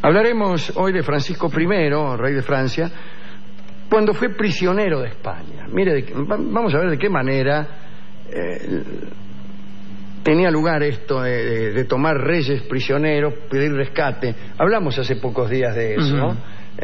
Hablaremos hoy de Francisco I, rey de Francia, cuando fue prisionero de España. Mire, vamos a ver de qué manera tenía lugar esto de tomar reyes prisioneros, pedir rescate. Hablamos hace pocos días de eso, ¿no?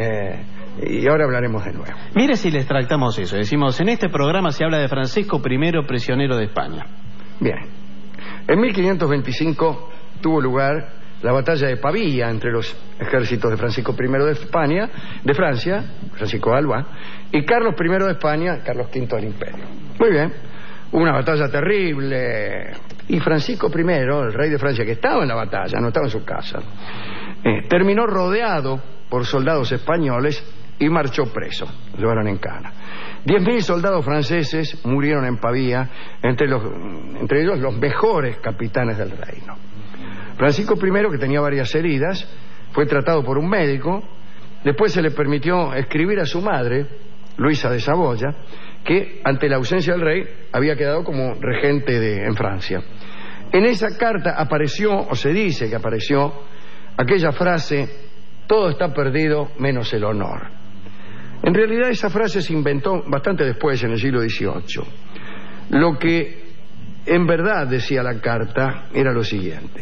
Y ahora hablaremos de nuevo. Mire si les tratamos eso. Decimos, en este programa se habla de Francisco I, prisionero de España. Bien. En 1525 tuvo lugar la batalla de Pavía entre los ejércitos de Francisco I de Francia, Francisco Alba, y Carlos I de España, Carlos V del Imperio. Muy bien. Una batalla terrible. Y Francisco I, el rey de Francia, que estaba en la batalla, no estaba en su casa, terminó rodeado por soldados españoles y marchó preso. Lo llevaron en cana. 10.000 soldados franceses murieron en Pavía, entre ellos los mejores capitanes del reino. Francisco I, que tenía varias heridas, fue tratado por un médico. Después se le permitió escribir a su madre, Luisa de Saboya, que ante la ausencia del rey había quedado como regente en Francia. En esa carta apareció, o se dice que apareció, aquella frase: todo está perdido menos el honor. En realidad esa frase se inventó bastante después, en el siglo XVIII. Lo que en verdad decía la carta era lo siguiente: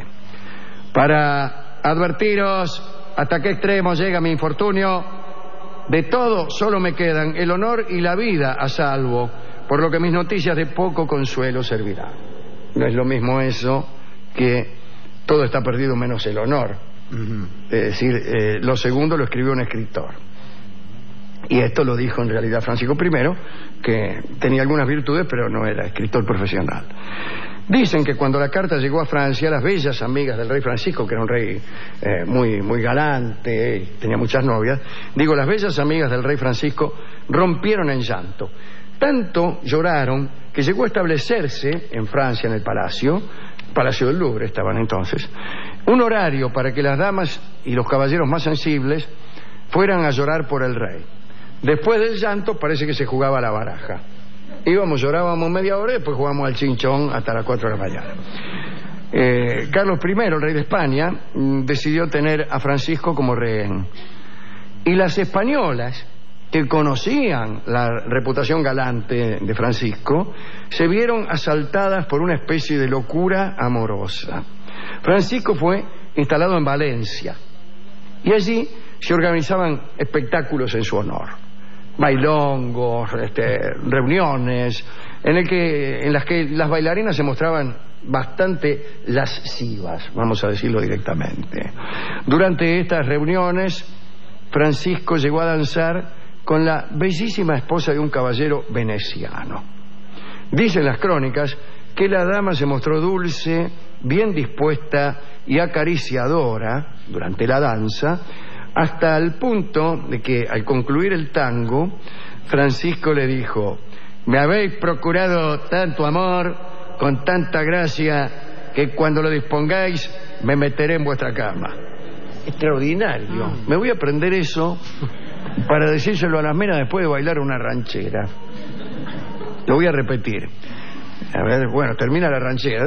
para advertiros hasta qué extremo llega mi infortunio, de todo solo me quedan el honor y la vida a salvo, por lo que mis noticias de poco consuelo servirán. No es lo mismo eso que todo está perdido menos el honor. Es decir, lo segundo lo escribió un escritor. Y esto lo dijo en realidad Francisco I, que tenía algunas virtudes, pero no era escritor profesional. Dicen que cuando la carta llegó a Francia, las bellas amigas del rey Francisco, que era un rey muy galante, tenía muchas novias, las bellas amigas del rey Francisco rompieron en llanto. Tanto lloraron que llegó a establecerse en Francia, en el Palacio del Louvre estaban entonces, un horario para que las damas y los caballeros más sensibles fueran a llorar por el rey. Después del llanto parece que se jugaba a la baraja. Llorábamos media hora y después jugábamos al chinchón hasta las 4 de la mañana. Carlos I, el rey de España, decidió tener a Francisco como rehén. Y las españolas, que conocían la reputación galante de Francisco, se vieron asaltadas por una especie de locura amorosa. Francisco fue instalado en Valencia y allí se organizaban espectáculos en su honor, bailongos, reuniones en las que las bailarinas se mostraban bastante lascivas, vamos a decirlo directamente. Durante estas reuniones, Francisco llegó a danzar con la bellísima esposa de un caballero veneciano. Dicen las crónicas que la dama se mostró dulce, bien dispuesta y acariciadora durante la danza, hasta el punto de que al concluir el tango, Francisco le dijo: me habéis procurado tanto amor, con tanta gracia, que cuando lo dispongáis me meteré en vuestra cama. Extraordinario. Me voy a aprender eso para decírselo a las menas después de bailar una ranchera. Lo voy a repetir. A ver, termina la ranchera.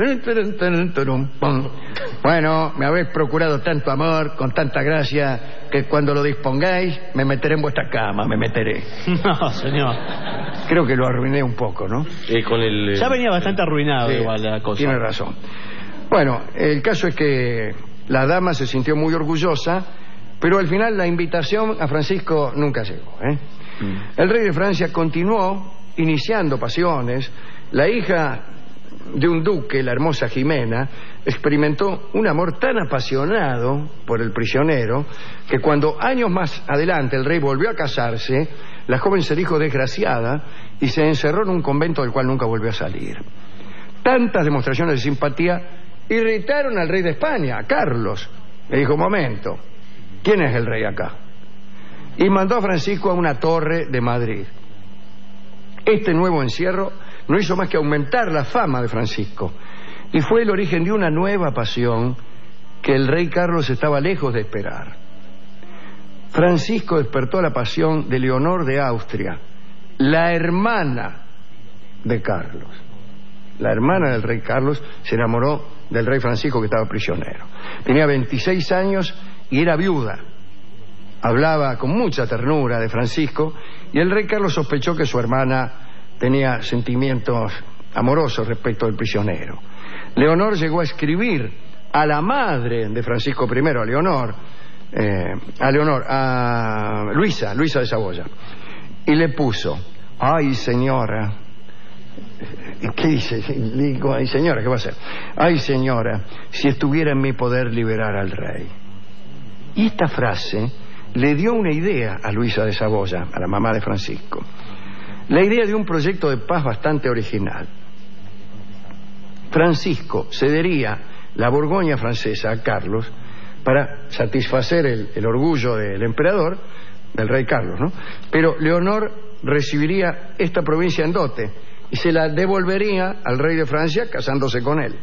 Bueno, me habéis procurado tanto amor, con tanta gracia, que cuando lo dispongáis me meteré en vuestra cama, me meteré. No, señor. Creo que lo arruiné un poco, ¿no? Ya venía bastante arruinado, sí, igual la cosa. Tiene razón. Bueno, el caso es que la dama se sintió muy orgullosa, pero al final la invitación a Francisco nunca llegó, El rey de Francia continuó iniciando pasiones. La hija de un duque, la hermosa Jimena, experimentó un amor tan apasionado por el prisionero que cuando años más adelante el rey volvió a casarse, la joven se dijo desgraciada y se encerró en un convento del cual nunca volvió a salir. Tantas demostraciones de simpatía irritaron al rey de España, a Carlos. Le dijo: momento, ¿quién es el rey acá? Y mandó a Francisco a una torre de Madrid. Este nuevo encierro no hizo más que aumentar la fama de Francisco y fue el origen de una nueva pasión que el rey Carlos estaba lejos de esperar. Francisco despertó la pasión de Leonor de Austria, la hermana de Carlos. La hermana del rey Carlos se enamoró del rey Francisco, que estaba prisionero. Tenía 26 años y era viuda. hablaba con mucha ternura de Francisco, y el rey Carlos sospechó que su hermana tenía sentimientos amorosos respecto del prisionero. Leonor llegó a escribir a la madre de Francisco I, a Luisa de Saboya, y le puso: ay, señora. ¿Qué dice? Le digo: ay, señora, ¿qué va a hacer? Ay, señora, si estuviera en mi poder liberar al rey. Y esta frase le dio una idea a Luisa de Saboya, a la mamá de Francisco. La idea de un proyecto de paz bastante original. Francisco cedería la Borgoña francesa a Carlos para satisfacer el orgullo del emperador, del rey Carlos, ¿no? Pero Leonor recibiría esta provincia en dote y se la devolvería al rey de Francia casándose con él.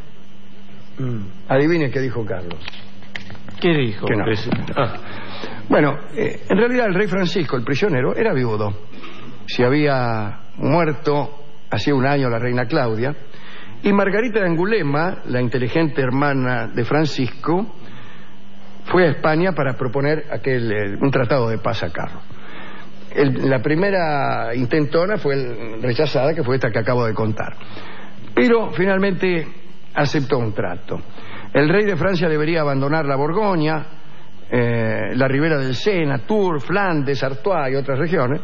Adivine qué dijo Carlos. ¿Qué dijo? Que no. Bueno, en realidad el rey Francisco, el prisionero, era viudo. Se había muerto hacía un año la reina Claudia, y Margarita de Angulema, la inteligente hermana de Francisco, fue a España para proponer un tratado de paz a Carlos. La primera intentona fue rechazada, que fue esta que acabo de contar. Pero finalmente aceptó un trato. El rey de Francia debería abandonar la Borgoña, la ribera del Sena, Tours, Flandes, Artois y otras regiones,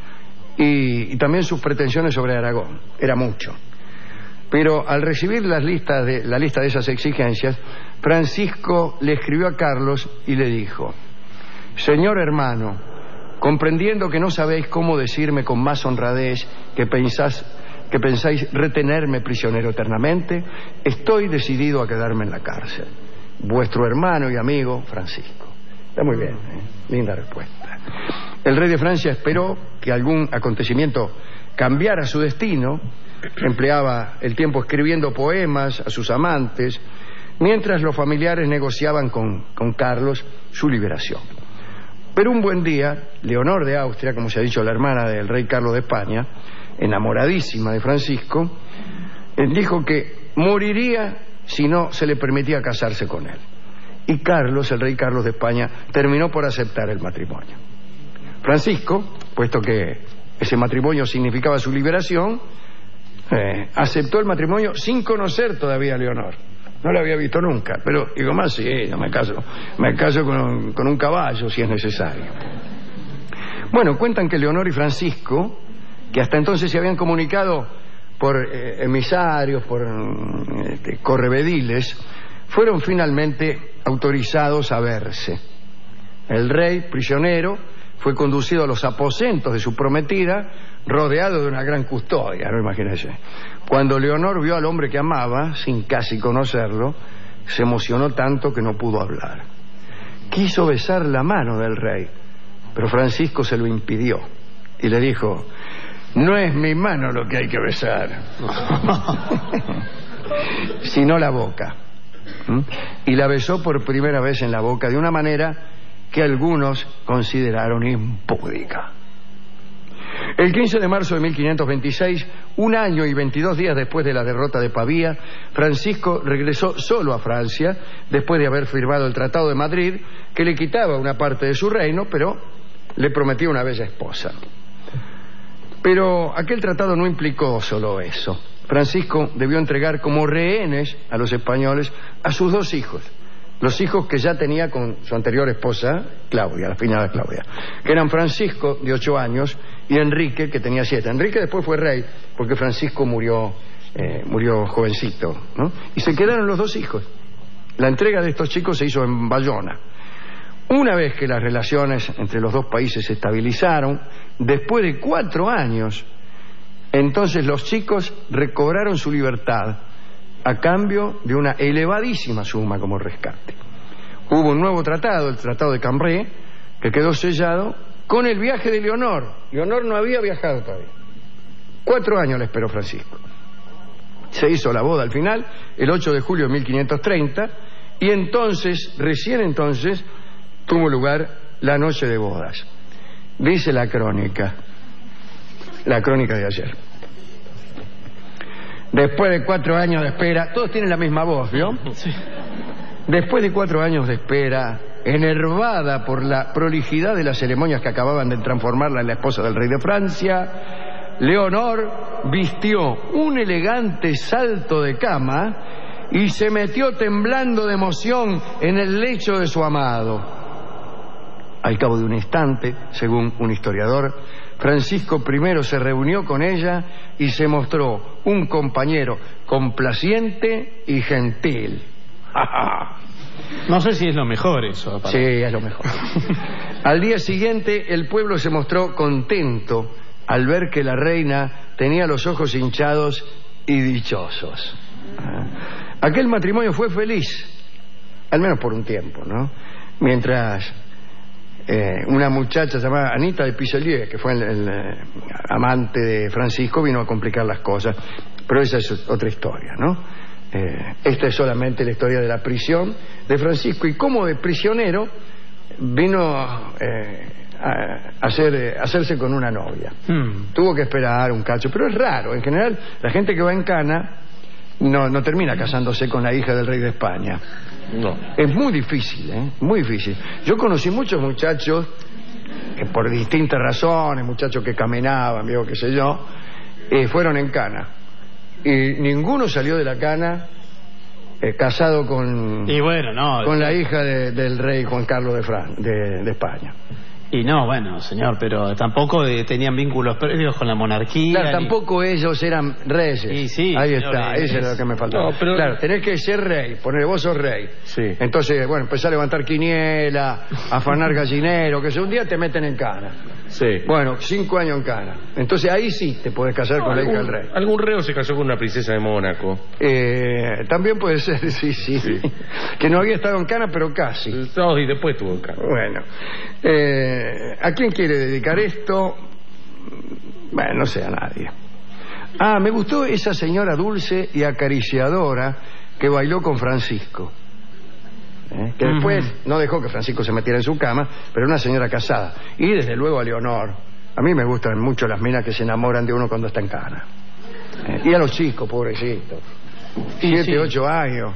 y también sus pretensiones sobre Aragón. Era mucho. Pero al recibir la lista de esas exigencias, Francisco le escribió a Carlos y le dijo: señor hermano, comprendiendo que no sabéis cómo decirme con más honradez que pensáis retenerme prisionero eternamente, estoy decidido a quedarme en la cárcel. Vuestro hermano y amigo Francisco. Está muy bien, ¿eh? Linda respuesta. El rey de Francia esperó que algún acontecimiento cambiara su destino. Empleaba el tiempo escribiendo poemas a sus amantes, mientras los familiares negociaban con Carlos su liberación. Pero un buen día, Leonor de Austria, como se ha dicho, la hermana del rey Carlos de España, enamoradísima de Francisco, dijo que moriría si no se le permitía casarse con él. Y Carlos, el rey Carlos de España, terminó por aceptar el matrimonio. Francisco, puesto que ese matrimonio significaba su liberación, aceptó el matrimonio sin conocer todavía a Leonor. No la había visto nunca, pero digo más, sí, yo me caso con un caballo si es necesario. Bueno, cuentan que Leonor y Francisco, que hasta entonces se habían comunicado por emisarios, por correvediles, fueron finalmente autorizados a verse. El rey, prisionero, fue conducido a los aposentos de su prometida, rodeado de una gran custodia, ¿no? Imagínense. Cuando Leonor vio al hombre que amaba, sin casi conocerlo, se emocionó tanto que no pudo hablar. Quiso besar la mano del rey, pero Francisco se lo impidió y le dijo: no es mi mano lo que hay que besar, sino la boca. Y la besó por primera vez en la boca de una manera que algunos consideraron impúdica. El 15 de marzo de 1526, un año y 22 días después de la derrota de Pavía, Francisco regresó solo a Francia, después de haber firmado el Tratado de Madrid, que le quitaba una parte de su reino, pero le prometía una bella esposa. Pero aquel tratado no implicó solo eso. Francisco debió entregar como rehenes a los españoles a sus dos hijos, los hijos que ya tenía con su anterior esposa, Claudia, la finada Claudia, que eran Francisco, de 8 años, y Enrique, que tenía 7. Enrique después fue rey, porque Francisco murió jovencito, ¿no? Y se quedaron los dos hijos. La entrega de estos chicos se hizo en Bayona. Una vez que las relaciones entre los dos países se estabilizaron, después de 4 años, entonces los chicos recobraron su libertad a cambio de una elevadísima suma como rescate. Hubo un nuevo tratado, el Tratado de Cambrai, que quedó sellado con el viaje de Leonor. Leonor no había viajado todavía. 4 años le esperó Francisco. Se hizo la boda al final, el 8 de julio de 1530, y entonces, recién entonces, tuvo lugar la noche de bodas. Dice la crónica de ayer: después de 4 años de espera, todos tienen la misma voz, ¿vio? Sí. Después de 4 años de espera, enervada por la prolijidad de las ceremonias que acababan de transformarla en la esposa del rey de Francia, Leonor vistió un elegante salto de cama y se metió temblando de emoción en el lecho de su amado. Al cabo de un instante, según un historiador, Francisco I se reunió con ella y se mostró un compañero complaciente y gentil. No sé si es lo mejor eso. Sí, es lo mejor. Al día siguiente, el pueblo se mostró contento al ver que la reina tenía los ojos hinchados y dichosos. Aquel matrimonio fue feliz, al menos por un tiempo, ¿no? Mientras una muchacha llamada Anita de Piselieu, que fue el amante de Francisco, vino a complicar las cosas. Pero esa es otra historia, ¿no? Esta es solamente la historia de la prisión de Francisco y cómo de prisionero vino a hacerse con una novia. Tuvo que esperar un cacho, pero es raro. En general, la gente que va en cana no termina casándose con la hija del rey de España. No. Es muy difícil, muy difícil. Yo conocí muchos muchachos que por distintas razones, muchachos que caminaban, viejo, qué sé yo, fueron en cana. Y ninguno salió de la cana casado con la hija del rey Juan Carlos de España. Y no, bueno, señor, pero tampoco tenían vínculos previos con la monarquía. Claro, tampoco ellos eran reyes. Y sí, ahí está, eso es lo que me faltaba. No, pero... Claro, tenés que ser rey, poner vos sos rey. Sí. Entonces, bueno, empezar a levantar quiniela, afanar gallinero, que un día te meten en cana. Sí. Bueno, 5 años en cana. Entonces ahí sí te podés casar con la hija del rey. Algún reo se casó con una princesa de Mónaco. También puede ser, sí. Que no había estado en cana, pero casi. No, y después estuvo en cana. Bueno. ¿A quién quiere dedicar esto? Bueno, no sé, a nadie. Me gustó esa señora dulce y acariciadora que bailó con Francisco. Que después no dejó que Francisco se metiera en su cama, pero una señora casada. Y desde luego a Leonor. A mí me gustan mucho las minas que se enamoran de uno cuando está en cana. Y a los chicos, pobrecitos. 7, 8 años.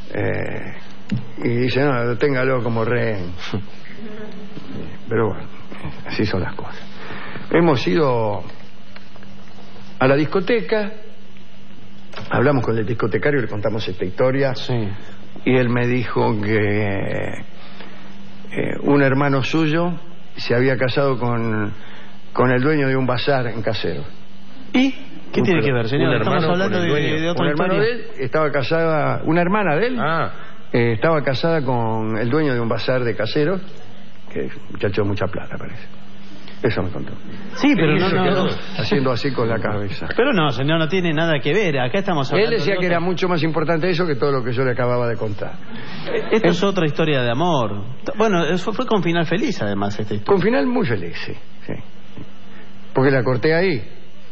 Y dicen, no, téngalo como rehén. Pero bueno, así son las cosas. Hemos ido a la discoteca, hablamos con el discotecario, le contamos esta historia. Sí. Y él me dijo que un hermano suyo se había casado con el dueño de un bazar en Caseros. ¿Y qué tiene que ver, señor? Estamos hablando de otra un hermano historia. de él estaba casada, una hermana de él estaba casada con el dueño de un bazar de Caseros, que es un muchacho de mucha plata, parece. Eso me contó. Sí, pero no. Haciendo así con la cabeza. Pero no, señor, no tiene nada que ver. Acá estamos hablando. Él decía que era mucho más importante eso que todo lo que yo le acababa de contar. Esto es otra historia de amor. Bueno, eso fue con final feliz, además, esta historia. Con final muy feliz, sí. Porque la corté ahí.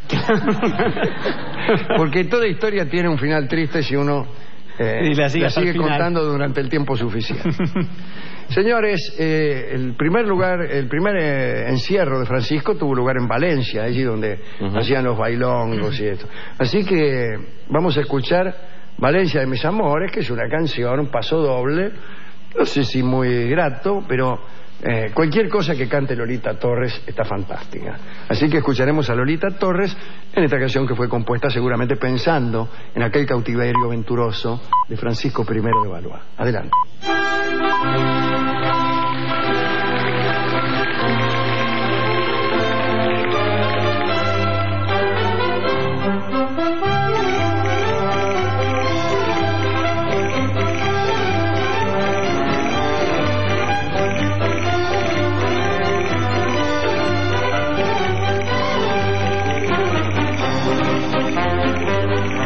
Porque toda historia tiene un final triste si uno y la sigue contando durante el tiempo suficiente. Señores, el primer encierro de Francisco tuvo lugar en Valencia, allí donde hacían los bailongos y esto. Así que vamos a escuchar Valencia de mis amores, que es una canción, un paso doble, no sé si muy grato, pero cualquier cosa que cante Lolita Torres está fantástica. Así que escucharemos a Lolita Torres en esta canción que fue compuesta seguramente pensando en aquel cautiverio venturoso de Francisco I de Valois. Adelante.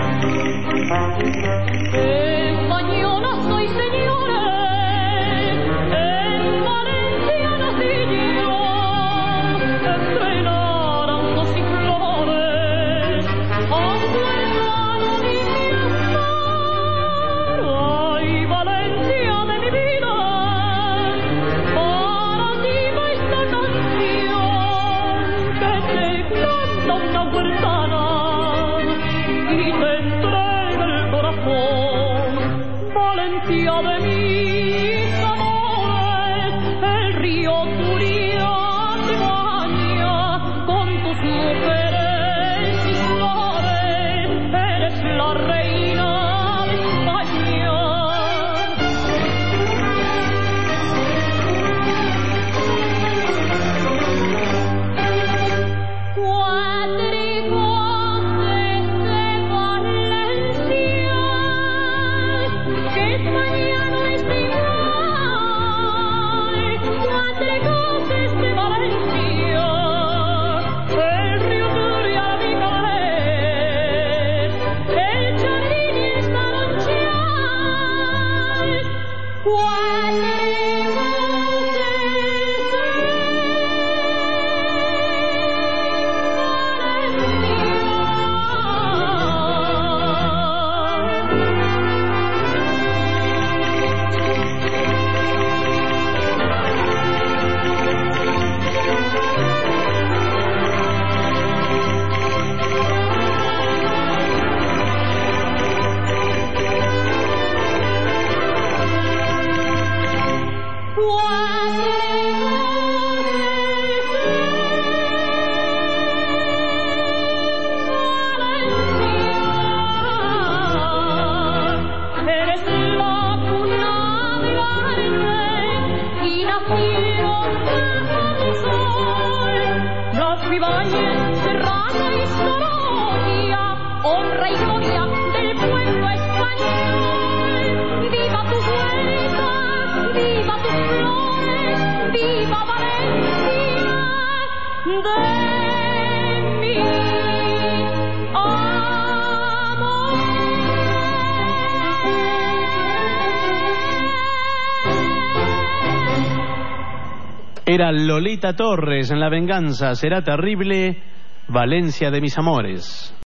Mañana soy señores Era Lolita Torres en La venganza será terrible, Valencia de mis amores.